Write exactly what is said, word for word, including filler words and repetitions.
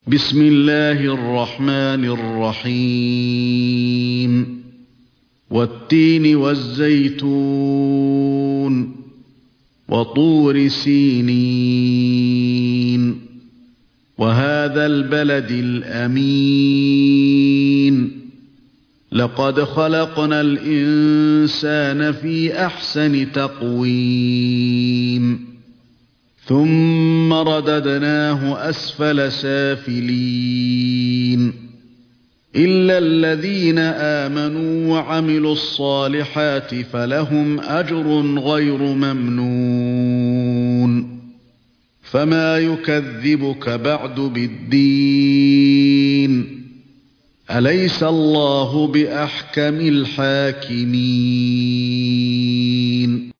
بسم الله الرحمن الرحيم والتين والزيتون وطور سينين وهذا البلد الأمين لقد خلقنا الإنسان في أحسن تقويم ثم رددناه أسفل سافلين إلا الذين آمنوا وعملوا الصالحات فلهم أجر غير ممنون فما يكذبك بعد بالدين أليس الله بأحكم الحاكمين